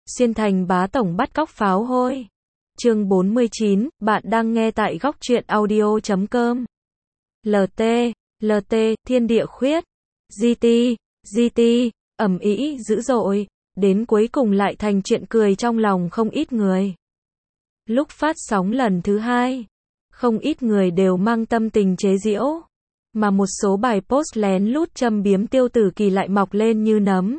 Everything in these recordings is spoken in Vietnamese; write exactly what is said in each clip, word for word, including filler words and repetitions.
Xuyên thành bá tổng bắt cóc pháo hôi. Chương bốn mươi chín, bạn đang nghe tại góc truyện audio chấm com. lờ tê, lờ tê, thiên địa khuyết. giê tê, giê tê, ầm ĩ dữ dội, đến cuối cùng lại thành chuyện cười trong lòng không ít người. Lúc phát sóng lần thứ hai, không ít người đều mang tâm tình chế giễu, mà một số bài post lén lút châm biếm Tiêu Tử Kỳ lại mọc lên như nấm.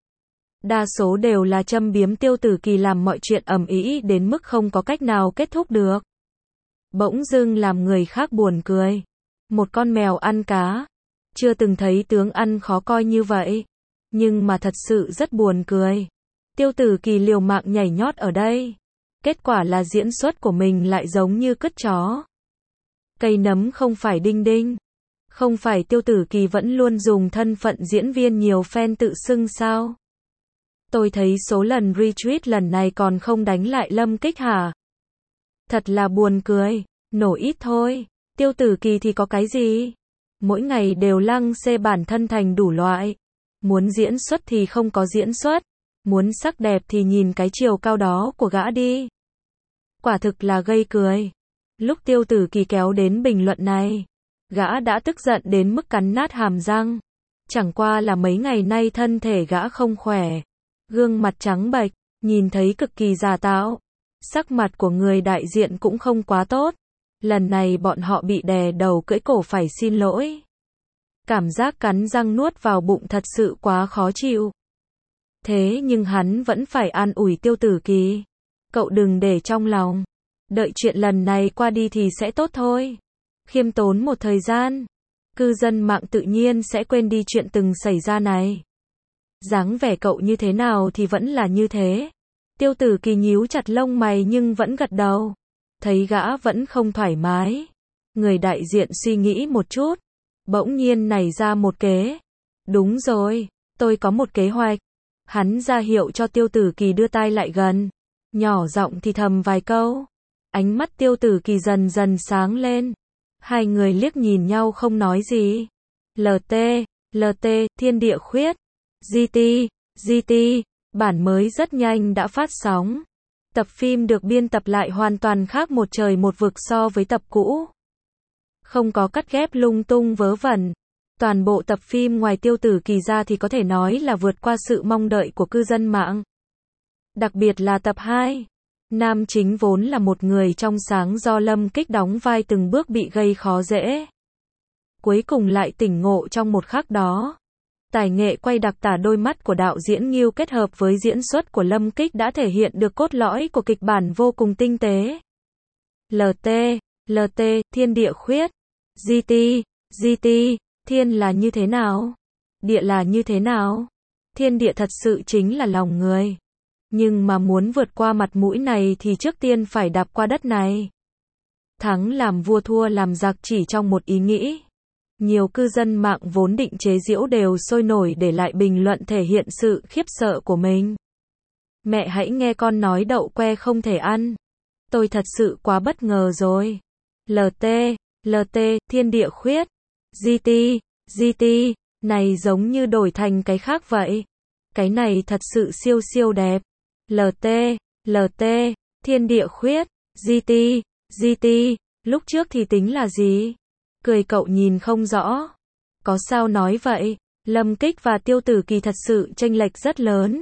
Đa số đều là châm biếm Tiêu Tử Kỳ làm mọi chuyện ầm ĩ đến mức không có cách nào kết thúc được. Bỗng dưng làm người khác buồn cười. Một con mèo ăn cá. Chưa từng thấy tướng ăn khó coi như vậy. Nhưng mà thật sự rất buồn cười. Tiêu Tử Kỳ liều mạng nhảy nhót ở đây. Kết quả là diễn xuất của mình lại giống như cứt chó. Cây nấm không phải đinh đinh. Không phải Tiêu Tử Kỳ vẫn luôn dùng thân phận diễn viên nhiều fan tự xưng sao? Tôi thấy số lần retweet lần này còn không đánh lại Lâm Kích hả? Thật là buồn cười, nổ ít thôi. Tiêu Tử Kỳ thì có cái gì? Mỗi ngày đều lăng xê bản thân thành đủ loại. Muốn diễn xuất thì không có diễn xuất. Muốn sắc đẹp thì nhìn cái chiều cao đó của gã đi. Quả thực là gây cười. Lúc Tiêu Tử Kỳ kéo đến bình luận này, gã đã tức giận đến mức cắn nát hàm răng. Chẳng qua là mấy ngày nay thân thể gã không khỏe. Gương mặt trắng bệch, nhìn thấy cực kỳ già tạo. Sắc mặt của người đại diện cũng không quá tốt. Lần này bọn họ bị đè đầu cưỡi cổ phải xin lỗi. Cảm giác cắn răng nuốt vào bụng thật sự quá khó chịu. Thế nhưng hắn vẫn phải an ủi Tiêu Tử Kỳ. Cậu đừng để trong lòng. Đợi chuyện lần này qua đi thì sẽ tốt thôi. Khiêm tốn một thời gian. Cư dân mạng tự nhiên sẽ quên đi chuyện từng xảy ra này. Dáng vẻ cậu như thế nào thì vẫn là như thế. Tiêu Tử Kỳ nhíu chặt lông mày nhưng vẫn gật đầu. Thấy gã vẫn không thoải mái. Người đại diện suy nghĩ một chút. Bỗng nhiên nảy ra một kế. Đúng rồi, tôi có một kế hoạch. Hắn ra hiệu cho Tiêu Tử Kỳ đưa tai lại gần. Nhỏ giọng thì thầm vài câu. Ánh mắt Tiêu Tử Kỳ dần dần sáng lên. Hai người liếc nhìn nhau không nói gì. lờ tê, lờ tê, thiên địa khuyết. giê tê, giê tê, bản mới rất nhanh đã phát sóng. Tập phim được biên tập lại hoàn toàn khác một trời một vực so với tập cũ. Không có cắt ghép lung tung vớ vẩn. Toàn bộ tập phim ngoài Tiêu Tử Kỳ ra thì có thể nói là vượt qua sự mong đợi của cư dân mạng. Đặc biệt là tập hai. Nam chính vốn là một người trong sáng do Lâm Kích đóng vai từng bước bị gây khó dễ. Cuối cùng lại tỉnh ngộ trong một khắc đó. Tài nghệ quay đặc tả đôi mắt của đạo diễn Ngưu kết hợp với diễn xuất của Lâm Kích đã thể hiện được cốt lõi của kịch bản vô cùng tinh tế. lờ tê, lờ tê, thiên địa khuyết. giê tê, giê tê, thiên là như thế nào? Địa là như thế nào? Thiên địa thật sự chính là lòng người. Nhưng mà muốn vượt qua mặt mũi này thì trước tiên phải đạp qua đất này. Thắng làm vua thua làm giặc chỉ trong một ý nghĩ. Nhiều cư dân mạng vốn định chế giễu đều sôi nổi để lại bình luận thể hiện sự khiếp sợ của mình. Mẹ hãy nghe con nói đậu que không thể ăn. Tôi thật sự quá bất ngờ rồi. lờ tê, lờ tê, thiên địa khuyết. giê tê, giê tê, này giống như đổi thành cái khác vậy. Cái này thật sự siêu siêu đẹp. lờ tê, lờ tê, thiên địa khuyết. giê tê, giê tê, lúc trước thì tính là gì? Cười cậu nhìn không rõ. Có sao nói vậy? Lâm Kích và Tiêu Tử Kỳ thật sự chênh lệch rất lớn.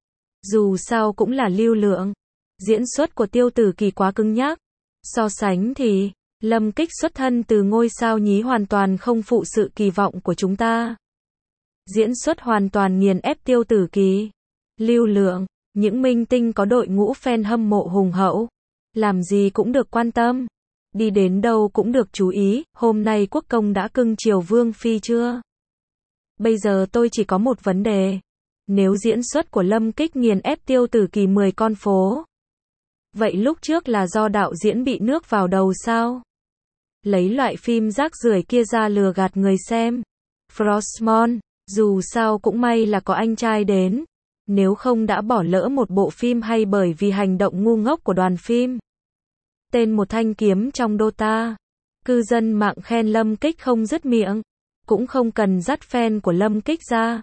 Dù sao cũng là lưu lượng. Diễn xuất của Tiêu Tử Kỳ quá cứng nhắc. So sánh thì, Lâm Kích xuất thân từ ngôi sao nhí hoàn toàn không phụ sự kỳ vọng của chúng ta. Diễn xuất hoàn toàn nghiền ép Tiêu Tử Kỳ. Lưu lượng, những minh tinh có đội ngũ fan hâm mộ hùng hậu. Làm gì cũng được quan tâm. Đi đến đâu cũng được chú ý. Hôm nay Quốc công đã cưng chiều Vương Phi chưa? Bây giờ tôi chỉ có một vấn đề. Nếu diễn xuất của Lâm Kích nghiền ép Tiêu Tử Kỳ mười con phố, vậy lúc trước là do đạo diễn bị nước vào đầu sao? Lấy loại phim rác rưởi kia ra lừa gạt người xem. Frostmon, dù sao cũng may là có anh trai đến. Nếu không đã bỏ lỡ một bộ phim hay bởi vì hành động ngu ngốc của đoàn phim. Tên một thanh kiếm trong Dota. Cư dân mạng khen Lâm Kích không dứt miệng. Cũng không cần dắt fan của Lâm Kích ra.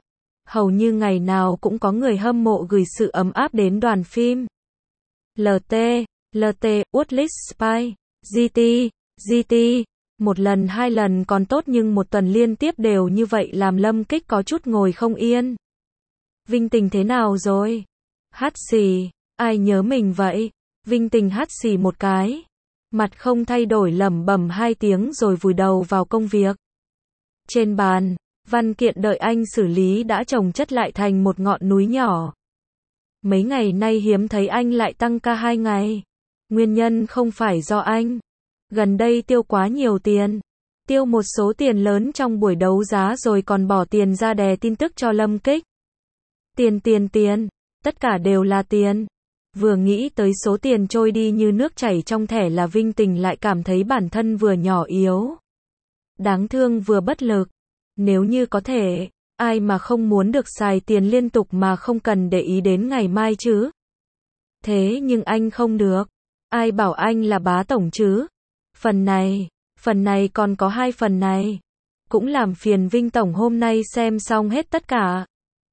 Hầu như ngày nào cũng có người hâm mộ gửi sự ấm áp đến đoàn phim. lờ tê, lờ tê, Watchlist Spy, giê tê, giê tê. Một lần hai lần còn tốt nhưng một tuần liên tiếp đều như vậy làm Lâm Kích có chút ngồi không yên. Vinh Tình thế nào rồi? Hắt xì, ai nhớ mình vậy? Vinh Tình hắt xì một cái. Mặt không thay đổi lẩm bẩm hai tiếng rồi vùi đầu vào công việc. Trên bàn, văn kiện đợi anh xử lý đã chồng chất lại thành một ngọn núi nhỏ. Mấy ngày nay hiếm thấy anh lại tăng ca hai ngày. Nguyên nhân không phải do anh. Gần đây tiêu quá nhiều tiền. Tiêu một số tiền lớn trong buổi đấu giá rồi còn bỏ tiền ra đè tin tức cho Lâm Kích. Tiền tiền tiền, tất cả đều là tiền. Vừa nghĩ tới số tiền trôi đi như nước chảy trong thẻ là Vinh Tình lại cảm thấy bản thân vừa nhỏ yếu, đáng thương vừa bất lực. Nếu như có thể, ai mà không muốn được xài tiền liên tục mà không cần để ý đến ngày mai chứ? Thế nhưng anh không được. Ai bảo anh là bá tổng chứ? Phần này, phần này còn có hai phần này. Cũng làm phiền Vinh tổng hôm nay xem xong hết tất cả.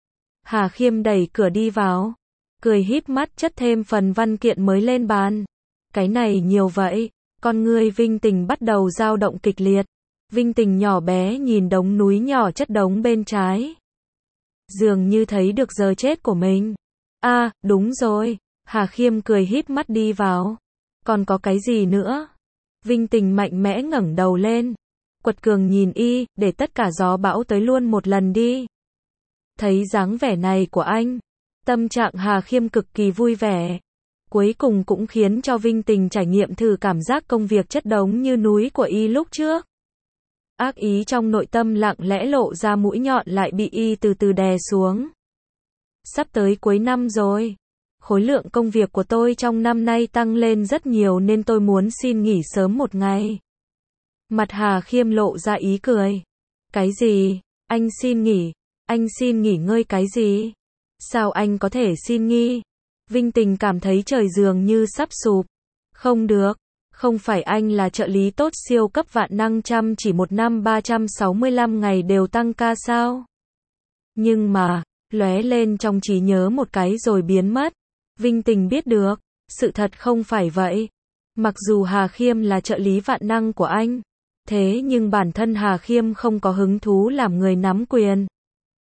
Hà Khiêm đẩy cửa đi vào, cười híp mắt chất thêm phần văn kiện mới lên bàn. Cái này nhiều vậy. Con người Vinh Tình bắt đầu dao động kịch liệt. Vinh Tình nhỏ bé nhìn đống núi nhỏ chất đống bên trái. Dường như thấy được giờ chết của mình. À, đúng rồi. Hà Khiêm cười híp mắt đi vào. Còn có cái gì nữa? Vinh Tình mạnh mẽ ngẩng đầu lên. Quật cường nhìn y, để tất cả gió bão tới luôn một lần đi. Thấy dáng vẻ này của anh, tâm trạng Hà Khiêm cực kỳ vui vẻ. Cuối cùng cũng khiến cho Vinh Tình trải nghiệm thử cảm giác công việc chất đống như núi của y lúc trước. Ác ý trong nội tâm lặng lẽ lộ ra mũi nhọn lại bị y từ từ đè xuống. Sắp tới cuối năm rồi. Khối lượng công việc của tôi trong năm nay tăng lên rất nhiều nên tôi muốn xin nghỉ sớm một ngày. Mặt Hà Khiêm lộ ra ý cười. Cái gì? Anh xin nghỉ? Anh xin nghỉ ngơi cái gì? Sao anh có thể xin nghỉ? Vinh Tình cảm thấy trời dường như sắp sụp. Không được. Không phải anh là trợ lý tốt siêu cấp vạn năng chăm chỉ một năm ba trăm sáu mươi lăm ngày đều tăng ca sao? Nhưng mà, lóe lên trong trí nhớ một cái rồi biến mất. Vinh Tình biết được, sự thật không phải vậy. Mặc dù Hà Khiêm là trợ lý vạn năng của anh, thế nhưng bản thân Hà Khiêm không có hứng thú làm người nắm quyền.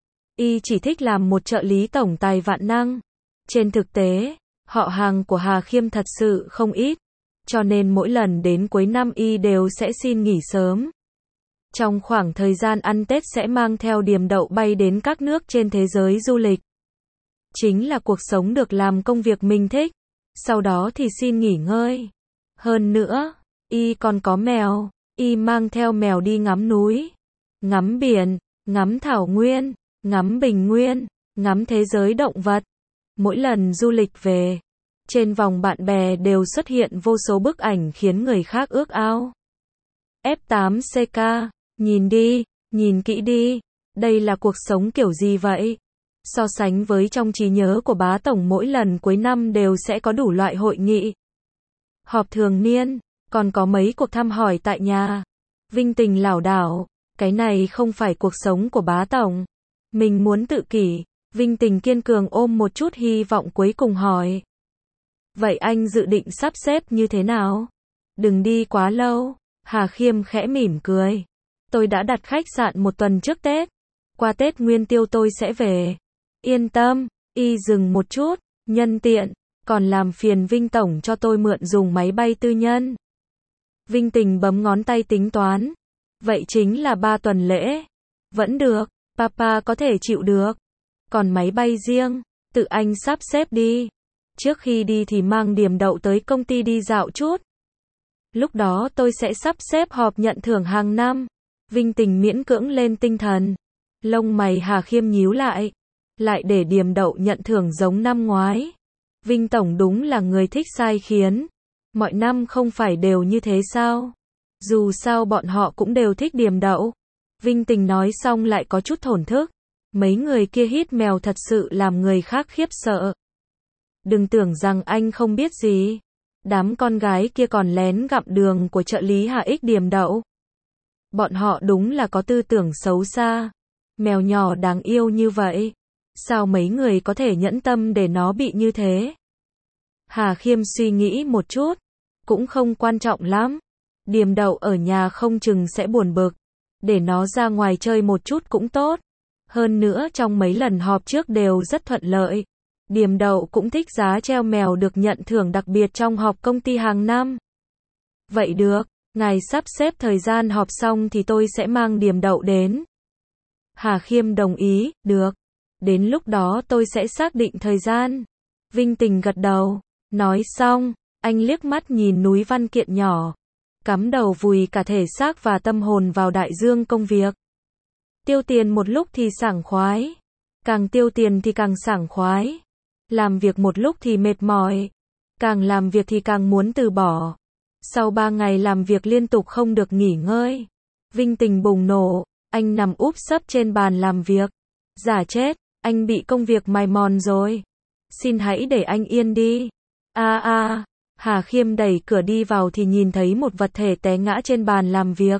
Y chỉ thích làm một trợ lý tổng tài vạn năng. Trên thực tế, họ hàng của Hà Khiêm thật sự không ít. Cho nên mỗi lần đến cuối năm y đều sẽ xin nghỉ sớm. Trong khoảng thời gian ăn Tết sẽ mang theo Điềm Đậu bay đến các nước trên thế giới du lịch. Chính là cuộc sống được làm công việc mình thích. Sau đó thì xin nghỉ ngơi. Hơn nữa, y còn có mèo. Y mang theo mèo đi ngắm núi, ngắm biển, ngắm thảo nguyên, ngắm bình nguyên, ngắm thế giới động vật. Mỗi lần du lịch về, trên vòng bạn bè đều xuất hiện vô số bức ảnh khiến người khác ước ao. ép tám xê ca, nhìn đi, nhìn kỹ đi, đây là cuộc sống kiểu gì vậy? So sánh với trong trí nhớ của bá tổng mỗi lần cuối năm đều sẽ có đủ loại hội nghị, họp thường niên, còn có mấy cuộc thăm hỏi tại nhà. Vinh Tình lảo đảo, cái này không phải cuộc sống của bá tổng. Mình muốn tự kỷ. Vinh Tình kiên cường ôm một chút hy vọng cuối cùng hỏi. Vậy anh dự định sắp xếp như thế nào? Đừng đi quá lâu. Hà Khiêm khẽ mỉm cười. Tôi đã đặt khách sạn một tuần trước Tết. Qua Tết Nguyên Tiêu tôi sẽ về. Yên tâm. Y dừng một chút. Nhân tiện, còn làm phiền Vinh tổng cho tôi mượn dùng máy bay tư nhân. Vinh Tình bấm ngón tay tính toán. Vậy chính là ba tuần lễ. Vẫn được. Papa có thể chịu được. Còn máy bay riêng, tự anh sắp xếp đi. Trước khi đi thì mang Điềm Đậu tới công ty đi dạo chút. Lúc đó tôi sẽ sắp xếp họp nhận thưởng hàng năm. Vinh Tình miễn cưỡng lên tinh thần. Lông mày Hà Khiêm nhíu lại. Lại để Điềm Đậu nhận thưởng giống năm ngoái. Vinh tổng đúng là người thích sai khiến. Mọi năm không phải đều như thế sao? Dù sao bọn họ cũng đều thích Điềm Đậu. Vinh Tình nói xong lại có chút thổn thức. Mấy người kia hít mèo thật sự làm người khác khiếp sợ. Đừng tưởng rằng anh không biết gì. Đám con gái kia còn lén gặm đường của trợ lý Hà Ích Điềm Đậu. Bọn họ đúng là có tư tưởng xấu xa. Mèo nhỏ đáng yêu như vậy, Sao mấy người có thể nhẫn tâm để nó bị như thế? Hà Khiêm suy nghĩ một chút. Cũng không quan trọng lắm. Điềm Đậu ở nhà không chừng sẽ buồn bực. Để nó ra ngoài chơi một chút cũng tốt. Hơn nữa trong mấy lần họp trước đều rất thuận lợi. Điềm Đậu cũng thích giá treo mèo được nhận thưởng đặc biệt trong họp công ty hàng năm. Vậy được, ngài sắp xếp thời gian họp xong thì tôi sẽ mang Điềm Đậu đến. Hà Khiêm đồng ý, được. Đến lúc đó tôi sẽ xác định thời gian. Vinh Tình gật đầu. Nói xong, anh liếc mắt nhìn núi văn kiện nhỏ. Cắm đầu vùi cả thể xác và tâm hồn vào đại dương công việc. Tiêu tiền một lúc thì sảng khoái. Càng tiêu tiền thì càng sảng khoái. Làm việc một lúc thì mệt mỏi. Càng làm việc thì càng muốn từ bỏ. Sau ba ngày làm việc liên tục không được nghỉ ngơi. Vinh Tình bùng nổ. Anh nằm úp sấp trên bàn làm việc. Giả chết, anh bị công việc mài mòn rồi. Xin hãy để anh yên đi. A a, Hà Khiêm đẩy cửa đi vào thì nhìn thấy một vật thể té ngã trên bàn làm việc.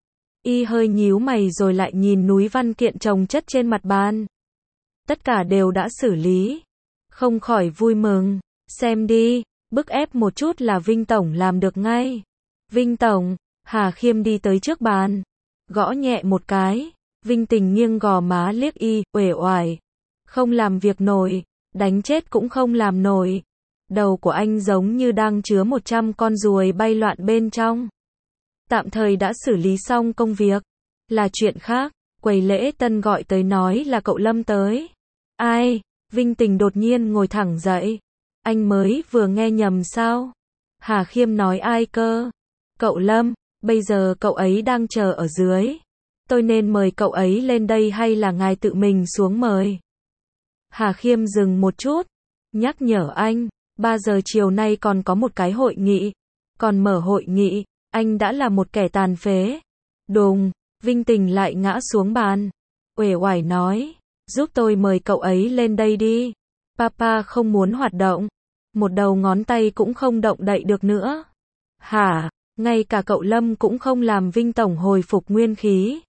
Y hơi nhíu mày rồi lại nhìn núi văn kiện chồng chất trên mặt bàn. Tất cả đều đã xử lý. Không khỏi vui mừng. Xem đi, bức ép một chút là Vinh Tổng làm được ngay. Vinh Tổng, Hà Khiêm đi tới trước bàn. Gõ nhẹ một cái. Vinh Tình nghiêng gò má liếc y, uể oải. Không làm việc nổi, đánh chết cũng không làm nổi. Đầu của anh giống như đang chứa một trăm con ruồi bay loạn bên trong. Tạm thời đã xử lý xong công việc. Là chuyện khác, quầy lễ tân gọi tới nói là cậu Lâm tới. Ai? Vinh Tình đột nhiên ngồi thẳng dậy. Anh mới vừa nghe nhầm sao? Hà Khiêm nói ai cơ? Cậu Lâm, bây giờ cậu ấy đang chờ ở dưới. Tôi nên mời cậu ấy lên đây hay là ngài tự mình xuống mời? Hà Khiêm dừng một chút. Nhắc nhở anh, ba giờ chiều nay còn có một cái hội nghị. Còn mở hội nghị, anh đã là một kẻ tàn phế. Đùng, Vinh Tình lại ngã xuống bàn. Uể oải nói, giúp tôi mời cậu ấy lên đây đi. Papa không muốn hoạt động. Một đầu ngón tay cũng không động đậy được nữa. Hả, ngay cả cậu Lâm cũng không làm Vinh Tổng hồi phục nguyên khí.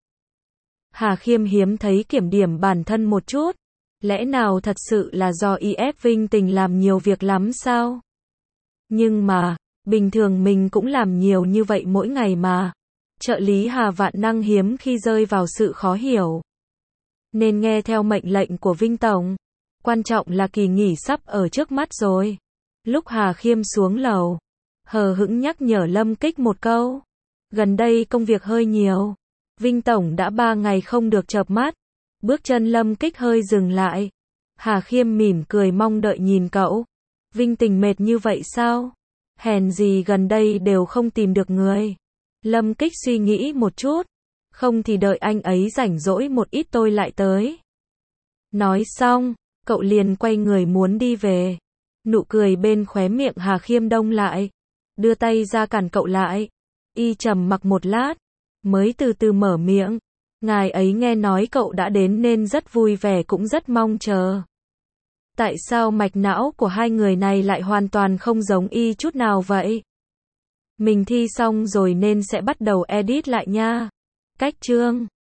Hà Khiêm hiếm thấy kiểm điểm bản thân một chút. Lẽ nào thật sự là do y ép Vinh Tình làm nhiều việc lắm sao? Nhưng mà, bình thường mình cũng làm nhiều như vậy mỗi ngày mà. Trợ lý Hà vạn năng hiếm khi rơi vào sự khó hiểu. Nên nghe theo mệnh lệnh của Vinh Tổng. Quan trọng là kỳ nghỉ sắp ở trước mắt rồi. Lúc Hà Khiêm xuống lầu, hờ hững nhắc nhở Lâm Kích một câu. Gần đây công việc hơi nhiều. Vinh Tổng đã ba ngày không được chợp mắt. Bước chân Lâm Kích hơi dừng lại. Hà Khiêm mỉm cười mong đợi nhìn cậu. Vinh Tình mệt như vậy sao? Hèn gì gần đây đều không tìm được người. Lâm Kích suy nghĩ một chút. Không thì đợi anh ấy rảnh rỗi một ít tôi lại tới. Nói xong, cậu liền quay người muốn đi về. Nụ cười bên khóe miệng Hà Khiêm đông lại. Đưa tay ra cản cậu lại. Y trầm mặc một lát. Mới từ từ mở miệng. Ngài ấy nghe nói cậu đã đến nên rất vui vẻ cũng rất mong chờ. Tại sao mạch não của hai người này lại hoàn toàn không giống y chút nào vậy? Mình thi xong rồi nên sẽ bắt đầu edit lại nha. Cách chương